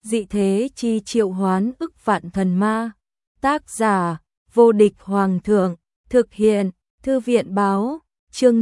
dị thế chi triệu hoán ức vạn thần ma. Tác giả, vô địch hoàng thượng, thực hiện, thư viện báo, chương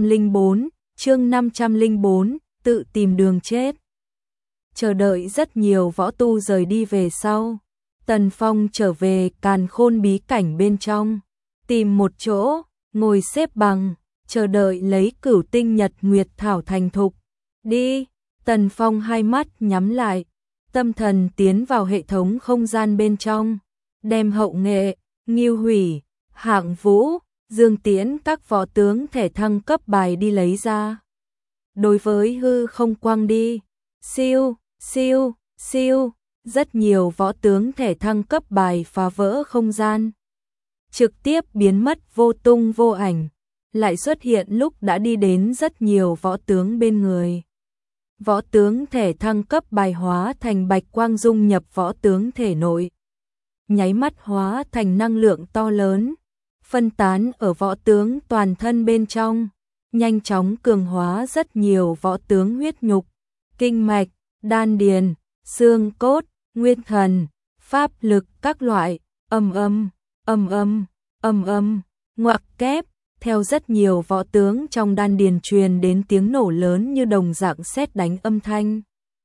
504, tự tìm đường chết. Chờ đợi rất nhiều võ tu rời đi về sau, Tần Phong trở về Càn Khôn bí cảnh bên trong, tìm một chỗ, ngồi xếp bằng, chờ đợi lấy Cửu Tinh Nhật Nguyệt Thảo thành thục. Đi, Tần Phong hai mắt nhắm lại, tâm thần tiến vào hệ thống không gian bên trong, đem Hậu Nghệ, Ngưu Hủy, Hạng Vũ, Dương Tiễn các võ tướng thể thăng cấp bài đi lấy ra. Đối với hư không quang đi, siêu, siêu, siêu, rất nhiều võ tướng thể thăng cấp bài phá vỡ không gian, trực tiếp biến mất vô tung vô ảnh, lại xuất hiện lúc đã đi đến rất nhiều võ tướng bên người. Võ tướng thể thăng cấp bài hóa thành bạch quang dung nhập võ tướng thể nội, nháy mắt hóa thành năng lượng to lớn, phân tán ở võ tướng toàn thân bên trong, nhanh chóng cường hóa rất nhiều võ tướng huyết nhục, kinh mạch, đan điền, xương cốt, nguyên thần, pháp lực các loại, ngoặc kép, theo rất nhiều võ tướng trong đan điền truyền đến tiếng nổ lớn như đồng dạng sét đánh âm thanh.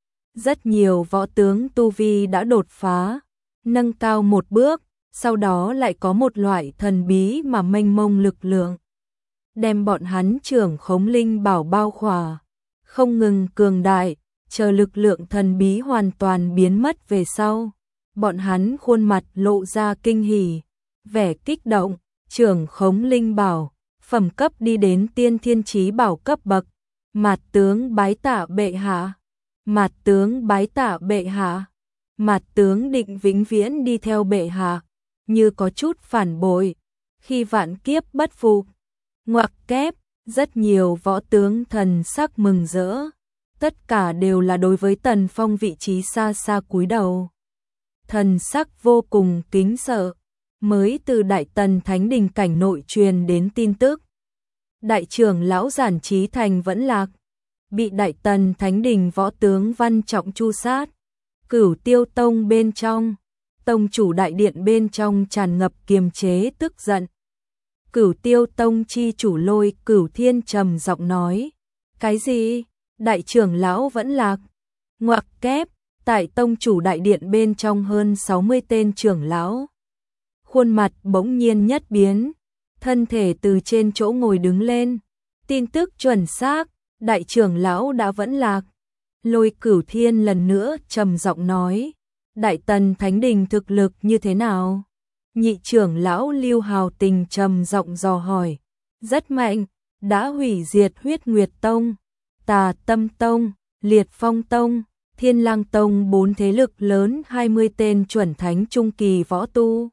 Rất nhiều võ tướng tu vi đã đột phá, nâng cao một bước, sau đó lại có một loại thần bí mà mênh mông lực lượng, đem bọn hắn trưởng khống linh bảo bao khỏa, không ngừng cường đại, chờ lực lượng thần bí hoàn toàn biến mất về sau. Bọn hắn khuôn mặt lộ ra kinh hỉ, vẻ kích động, trưởng khống linh bảo, phẩm cấp đi đến tiên thiên chí bảo cấp bậc. Mạt tướng bái tạ bệ hạ, mạt tướng bái tạ bệ hạ, mạt tướng định vĩnh viễn đi theo bệ hạ, như có chút phản bội, khi vạn kiếp bất phục. Ngoặc kép, rất nhiều võ tướng thần sắc mừng rỡ, tất cả đều là đối với Tần Phong vị trí xa xa cúi đầu. Thần sắc vô cùng kính sợ, mới từ Đại Tần Thánh Đình cảnh nội truyền đến tin tức. Đại trưởng lão Giản Trí Thành vẫn lạc, bị Đại Tần Thánh Đình võ tướng Văn Trọng chu sát. Cửu Tiêu Tông bên trong, tông chủ đại điện bên trong tràn ngập kiềm chế tức giận. Cửu Tiêu Tông chi chủ Lôi Cửu Thiên trầm giọng nói, cái gì? Đại trưởng lão vẫn lạc? Ngoặc kép, tại tông chủ đại điện bên trong hơn 60 tên trưởng lão. Khuôn mặt bỗng nhiên nhất biến, thân thể từ trên chỗ ngồi đứng lên. Tin tức chuẩn xác, đại trưởng lão đã vẫn lạc. Lôi Cửu Thiên lần nữa trầm giọng nói, Đại Tần Thánh Đình thực lực như thế nào? Nhị trưởng lão Lưu Hào Tình trầm giọng dò hỏi, rất mạnh, đã hủy diệt Huyết Nguyệt Tông, Tà Tâm Tông, Liệt Phong Tông, Thiên Lang Tông, 4 thế lực lớn, 20 tên chuẩn thánh trung kỳ võ tu.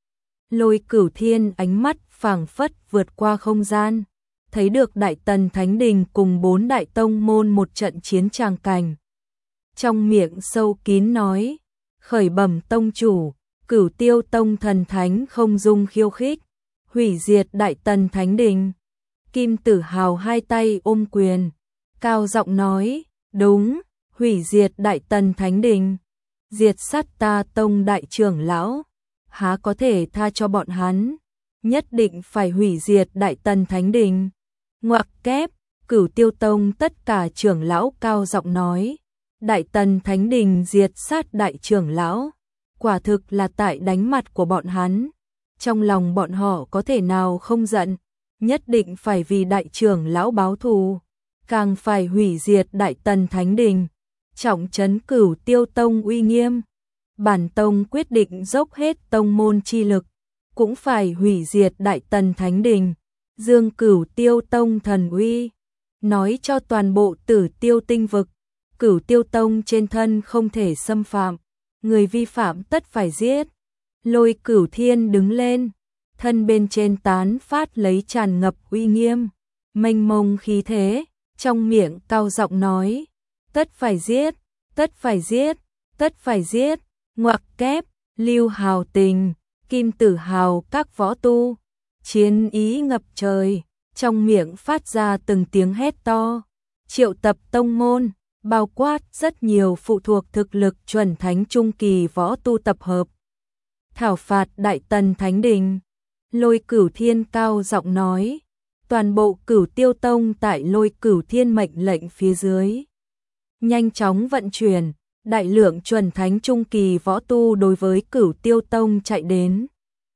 Lôi Cửu Thiên ánh mắt phảng phất vượt qua không gian, thấy được Đại Tần Thánh Đình cùng 4 đại tông môn một trận chiến tràng cảnh. Trong miệng sâu kín nói, khởi bẩm tông chủ, Cửu Tiêu Tông thần thánh không dung khiêu khích, hủy diệt Đại Tần Thánh Đình. Kim Tử Hào hai tay ôm quyền, cao giọng nói, đúng, hủy diệt Đại Tần Thánh Đình, diệt sát ta tông đại trưởng lão, há có thể tha cho bọn hắn, nhất định phải hủy diệt Đại Tần Thánh Đình. Ngoặc kép, Cửu Tiêu Tông tất cả trưởng lão cao giọng nói, Đại Tần Thánh Đình diệt sát đại trưởng lão, quả thực là tại đánh mặt của bọn hắn. Trong lòng bọn họ có thể nào không giận, nhất định phải vì đại trưởng lão báo thù, càng phải hủy diệt Đại Tần Thánh Đình, trọng trấn Cửu Tiêu Tông uy nghiêm. Bản tông quyết định dốc hết tông môn chi lực, cũng phải hủy diệt Đại Tần Thánh Đình, dương Cửu Tiêu Tông thần uy, nói cho toàn bộ Tử Tiêu tinh vực, Cửu Tiêu Tông trên thân không thể xâm phạm, người vi phạm tất phải giết. Lôi Cửu Thiên đứng lên, thân bên trên tán phát lấy tràn ngập uy nghiêm, mênh mông khí thế, trong miệng cao giọng nói, tất phải giết, tất phải giết, tất phải giết. Ngoặc kép, Lưu Hào Tình, Kim Tử Hào các võ tu, chiến ý ngập trời, trong miệng phát ra từng tiếng hét to, triệu tập tông môn, bao quát rất nhiều phụ thuộc thực lực chuẩn thánh trung kỳ võ tu tập hợp. Thảo phạt Đại Tần Thánh Đình. Lôi Cửu Thiên cao giọng nói, toàn bộ Cửu Tiêu Tông tại Lôi Cửu Thiên mệnh lệnh phía dưới nhanh chóng vận chuyển, đại lượng chuẩn thánh trung kỳ võ tu đối với Cửu Tiêu Tông chạy đến.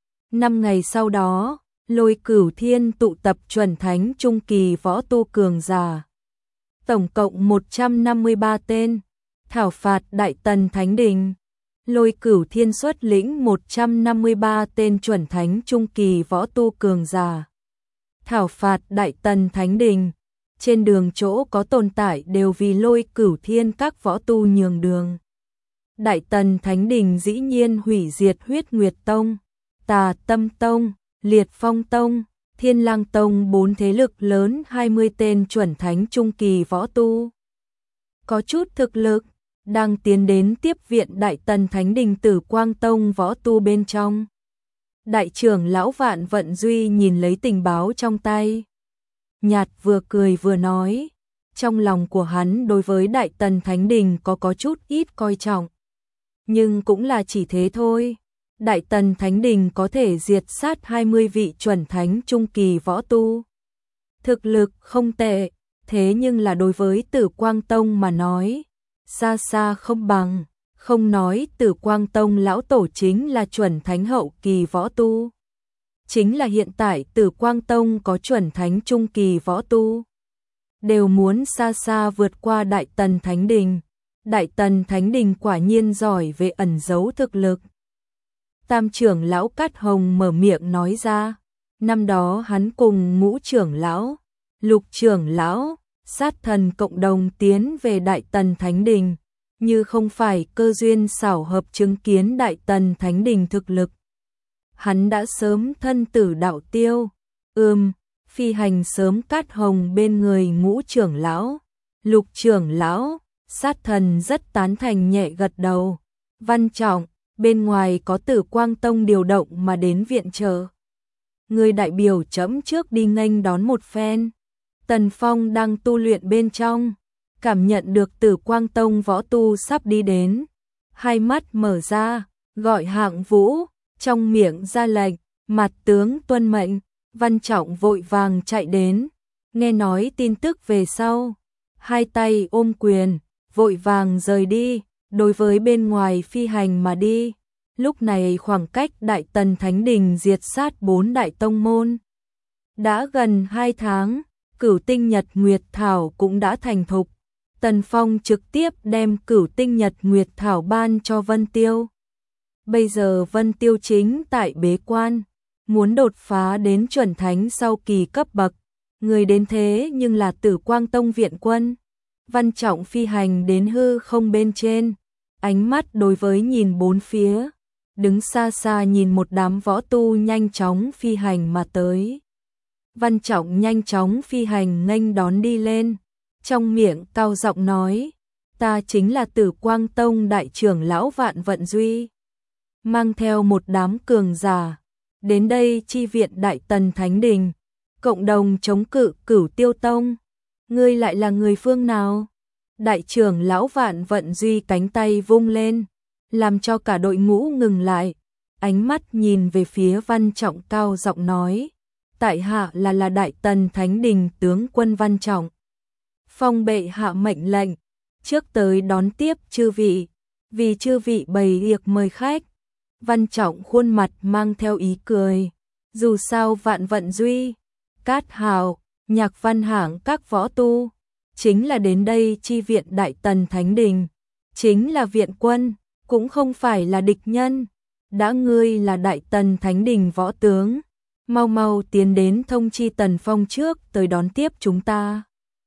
5 ngày sau đó, Lôi Cửu Thiên tụ tập chuẩn thánh trung kỳ võ tu cường giả. Tổng cộng 153 tên, thảo phạt Đại Tần Thánh Đình. Lôi Cửu Thiên xuất lĩnh 153 tên chuẩn thánh trung kỳ võ tu cường giả. Thảo phạt Đại Tần Thánh Đình. Trên đường chỗ có tồn tại đều vì Lôi Cửu Thiên các võ tu nhường đường. Đại Tần Thánh Đình dĩ nhiên hủy diệt Huyết Nguyệt Tông, Tà Tâm Tông, Liệt Phong Tông, Thiên Lang Tông 4 thế lực lớn 20 tên chuẩn thánh trung kỳ võ tu. Có chút thực lực, đang tiến đến tiếp viện Đại Tần Thánh Đình Tử Quang Tông võ tu bên trong. Đại trưởng lão Vạn Vận Duy nhìn lấy tình báo trong tay. Nhạt vừa cười vừa nói, trong lòng của hắn đối với Đại Tần Thánh Đình có chút ít coi trọng. Nhưng cũng là chỉ thế thôi. Đại Tần Thánh Đình có thể diệt sát 20 vị chuẩn thánh trung kỳ võ tu. Thực lực không tệ, thế nhưng là đối với Tử Quang Tông mà nói, xa xa không bằng, không nói Tử Quang Tông lão tổ chính là chuẩn thánh hậu kỳ võ tu. Chính là hiện tại Tử Quang Tông có chuẩn thánh trung kỳ võ tu, đều muốn xa xa vượt qua Đại Tần Thánh Đình. Đại Tần Thánh Đình quả nhiên giỏi về ẩn giấu thực lực. Tam trưởng lão Cát Hồng mở miệng nói ra, năm đó hắn cùng Ngũ trưởng lão, Lục trưởng lão, Sát Thần cộng đồng tiến về Đại Tần Thánh Đình, như không phải cơ duyên xảo hợp chứng kiến Đại Tần Thánh Đình thực lực. Hắn đã sớm thân tử đạo tiêu. Phi hành sớm. Cát Hồng bên người Ngũ trưởng lão, Lục trưởng lão, Sát Thần rất tán thành nhẹ gật đầu. Văn Trọng, bên ngoài có Tử Quang Tông điều động mà đến viện trợ. Người đại biểu chấm trước đi nghênh đón một phen. Tần Phong đang tu luyện bên trong, cảm nhận được Tử Quang Tông võ tu sắp đi đến. Hai mắt mở ra, gọi Hạng Vũ, trong miệng ra lệnh, mặt tướng tuân mệnh. Văn Trọng vội vàng chạy đến, nghe nói tin tức về sau. Hai tay ôm quyền, vội vàng rời đi, đối với bên ngoài phi hành mà đi. Lúc này khoảng cách Đại Tần Thánh Đình diệt sát 4 đại tông môn đã gần 2 tháng, Cửu Tinh Nhật Nguyệt Thảo cũng đã thành thục. Tần Phong trực tiếp đem Cửu Tinh Nhật Nguyệt Thảo ban cho Vân Tiêu. Bây giờ Vân Tiêu chính tại bế quan, muốn đột phá đến chuẩn thánh sau kỳ cấp bậc. Người đến thế nhưng là Tử Quang Tông viện quân. Văn Trọng phi hành đến hư không bên trên, ánh mắt đối với nhìn bốn phía, đứng xa xa nhìn một đám võ tu nhanh chóng phi hành mà tới. Văn Trọng nhanh chóng phi hành nghênh đón đi lên, trong miệng cao giọng nói, ta chính là Tử Quang Tông đại trưởng lão Vạn Vận Duy, mang theo một đám cường giả, đến đây chi viện Đại Tần Thánh Đình, cộng đồng chống cự Cửu Tiêu Tông. Ngươi lại là người phương nào? Đại trưởng lão Vạn Vận Duy cánh tay vung lên, làm cho cả đội ngũ ngừng lại, ánh mắt nhìn về phía Văn Trọng cao giọng nói, tại hạ là Đại Tần Thánh Đình tướng quân Văn Trọng. Phong bệ hạ mệnh lệnh, trước tới đón tiếp chư vị, vì chư vị bày yệc mời khách. Văn Trọng khuôn mặt mang theo ý cười, dù sao Vạn Vận Duy, Cát Hào, Nhạc Văn Hạng các võ tu, chính là đến đây chi viện Đại Tần Thánh Đình, chính là viện quân, cũng không phải là địch nhân. Đã ngươi là Đại Tần Thánh Đình võ tướng, mau mau tiến đến thông chi Tần Phong trước tới đón tiếp chúng ta.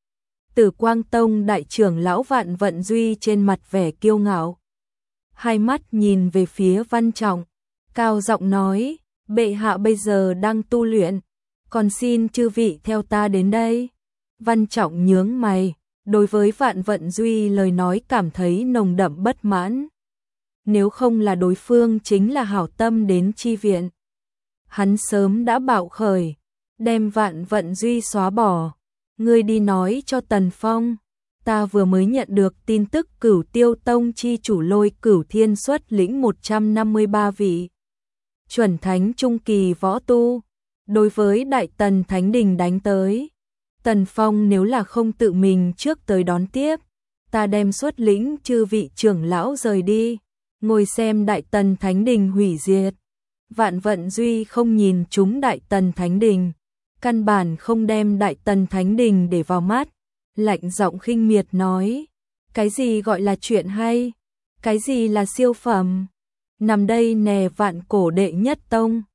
Tử Quang Tông đại trưởng lão Vạn Vận Duy trên mặt vẻ kiêu ngạo, hai mắt nhìn về phía Văn Trọng, cao giọng nói, bệ hạ bây giờ đang tu luyện, còn xin chư vị theo ta đến đây. Văn Trọng nhướng mày, đối với Vạn Vận Duy lời nói cảm thấy nồng đậm bất mãn. Nếu không là đối phương chính là hảo tâm đến chi viện, hắn sớm đã bạo khởi, đem Vạn Vận Duy xóa bỏ. Ngươi đi nói cho Tần Phong, ta vừa mới nhận được tin tức Cửu Tiêu Tông chi chủ Lôi Cửu Thiên xuất lĩnh 153 vị chuẩn thánh trung kỳ võ tu, đối với Đại Tần Thánh Đình đánh tới. Tần Phong nếu là không tự mình trước tới đón tiếp, ta đem xuất lĩnh chư vị trưởng lão rời đi, ngồi xem Đại Tần Thánh Đình hủy diệt. Vạn Vận Duy không nhìn chúng Đại Tần Thánh Đình, căn bản không đem Đại Tần Thánh Đình để vào mắt, lạnh giọng khinh miệt nói, cái gì gọi là chuyện hay, cái gì là siêu phẩm, nằm đây nè Vạn Cổ đệ nhất tông,